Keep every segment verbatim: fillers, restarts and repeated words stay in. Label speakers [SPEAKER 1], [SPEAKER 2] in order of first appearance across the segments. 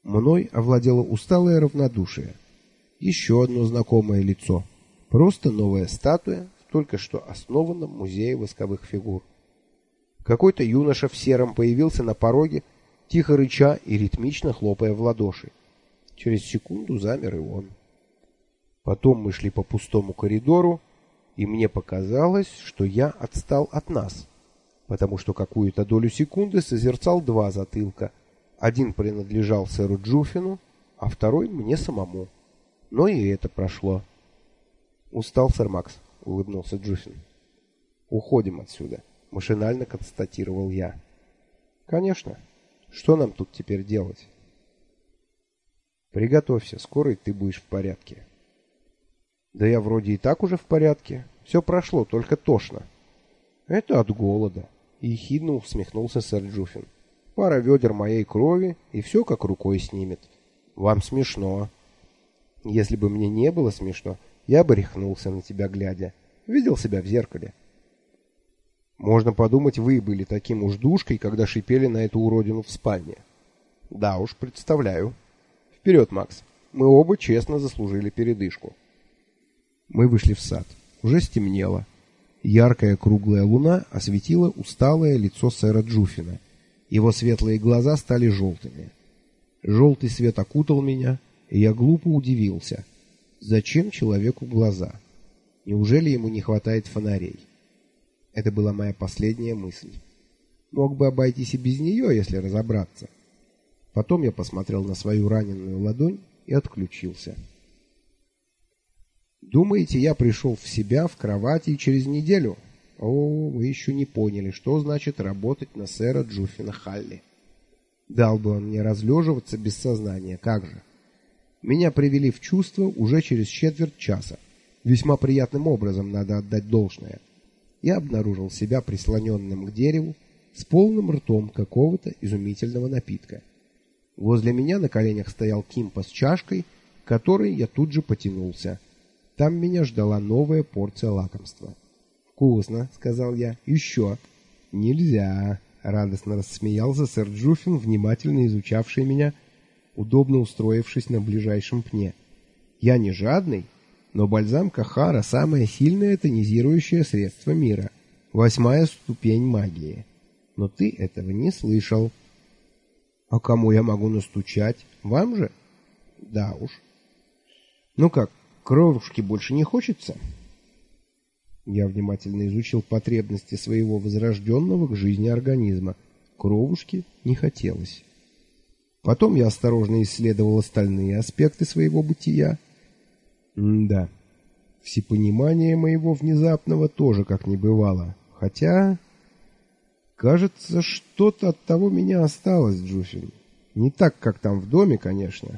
[SPEAKER 1] Мной овладело усталое равнодушие. Еще одно знакомое лицо. Просто новая статуя в только что основанном музее восковых фигур. Какой-то юноша в сером появился на пороге, тихо рыча и ритмично хлопая в ладоши. Через секунду замер и он. Потом мы шли по пустому коридору, и мне показалось, что я отстал от нас, потому что какую-то долю секунды созерцал два затылка. Один принадлежал сэру Джуффину, а второй мне самому. Но и это прошло. «Устал, сэр Макс», — улыбнулся Джуффин. «Уходим отсюда», — машинально констатировал я. «Конечно. Что нам тут теперь делать?» «Приготовься, скоро и ты будешь в порядке». «Да я вроде и так уже в порядке. Все прошло, только тошно». «Это от голода», — ехидно усмехнулся сэр Джуффин. «Пара ведер моей крови, и все как рукой снимет. Вам смешно». «Если бы мне не было смешно, я бы рехнулся на тебя глядя. Видел себя в зеркале». «Можно подумать, вы были таким уж душкой, когда шипели на эту уродину в спальне». «Да уж, представляю. Вперед, Макс. Мы оба честно заслужили передышку». Мы вышли в сад. Уже стемнело. Яркая круглая луна осветила усталое лицо сэра Джуффина. Его светлые глаза стали желтыми. Желтый свет окутал меня, и я глупо удивился. Зачем человеку глаза? Неужели ему не хватает фонарей? Это была моя последняя мысль. Мог бы обойтись и без нее, если разобраться. Потом я посмотрел на свою раненую ладонь и отключился. Думаете, я пришел в себя в кровати через неделю? О, вы еще не поняли, что значит работать на сэра Джуффина Халли. Дал бы он мне разлеживаться без сознания, как же. Меня привели в чувство уже через четверть часа. Весьма приятным образом, надо отдать должное. Я обнаружил себя прислоненным к дереву с полным ртом какого-то изумительного напитка. Возле меня на коленях стоял Кимпа с чашкой, к которой я тут же потянулся. Там меня ждала новая порция лакомства. «Вкусно», — сказал я. «Еще». «Нельзя», — радостно рассмеялся сэр Джуффин, внимательно изучавший меня, удобно устроившись на ближайшем пне. «Я не жадный, но бальзам Кахара — самое сильное тонизирующее средство мира. Восьмая ступень магии. Но ты этого не слышал». «А кому я могу настучать? Вам же?» «Да уж». «Ну как, кровушки больше не хочется?» Я внимательно изучил потребности своего возрожденного к жизни организма. Кровушки не хотелось. Потом я осторожно исследовал остальные аспекты своего бытия. М-да, всепонимание моего внезапного тоже как не бывало. Хотя, кажется, что-то от того меня осталось, Джуффин. Не так, как там в доме, конечно.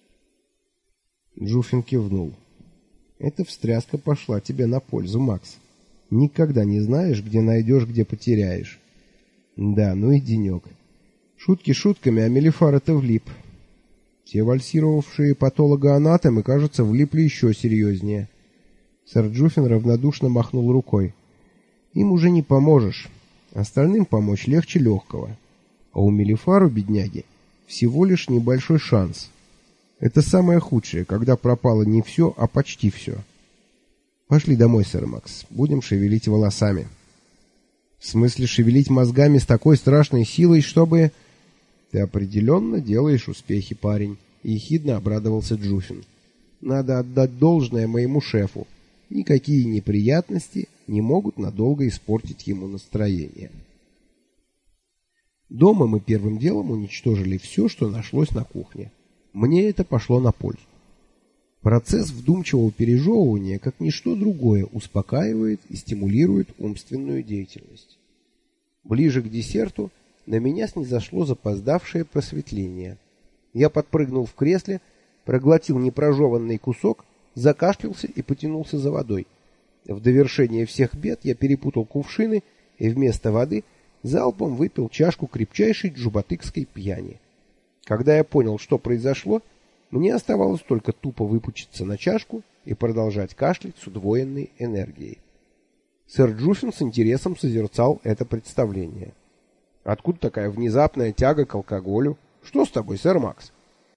[SPEAKER 1] Джуффин кивнул. Эта встряска пошла тебе на пользу, Макс. Никогда не знаешь, где найдешь, где потеряешь. Да, ну и денек. Шутки шутками, а Мелифар-то влип. Те вальсировавшие патологоанатомы, кажется, влипли еще серьезнее. Сэр Джуффин равнодушно махнул рукой. Им уже не поможешь. Остальным помочь легче легкого. А у Мелифару, бедняги, всего лишь небольшой шанс. Это самое худшее, когда пропало не все, а почти все. Пошли домой, сэр Макс. Будем шевелить волосами. В смысле шевелить мозгами с такой страшной силой, чтобы... Ты определенно делаешь успехи, парень. Ехидно обрадовался Джуффин. Надо отдать должное моему шефу. Никакие неприятности не могут надолго испортить ему настроение. Дома мы первым делом уничтожили все, что нашлось на кухне. Мне это пошло на пользу. Процесс вдумчивого пережевывания, как ничто другое, успокаивает и стимулирует умственную деятельность. Ближе к десерту на меня снизошло запоздавшее просветление. Я подпрыгнул в кресле, проглотил непрожеванный кусок, закашлялся и потянулся за водой. В довершение всех бед я перепутал кувшины и вместо воды залпом выпил чашку крепчайшей джубатыкской пьяни. Когда я понял, что произошло, мне оставалось только тупо выпучиться на чашку и продолжать кашлять с удвоенной энергией. Сэр Джуффин с интересом созерцал это представление. «Откуда такая внезапная тяга к алкоголю? Что с тобой, сэр Макс?»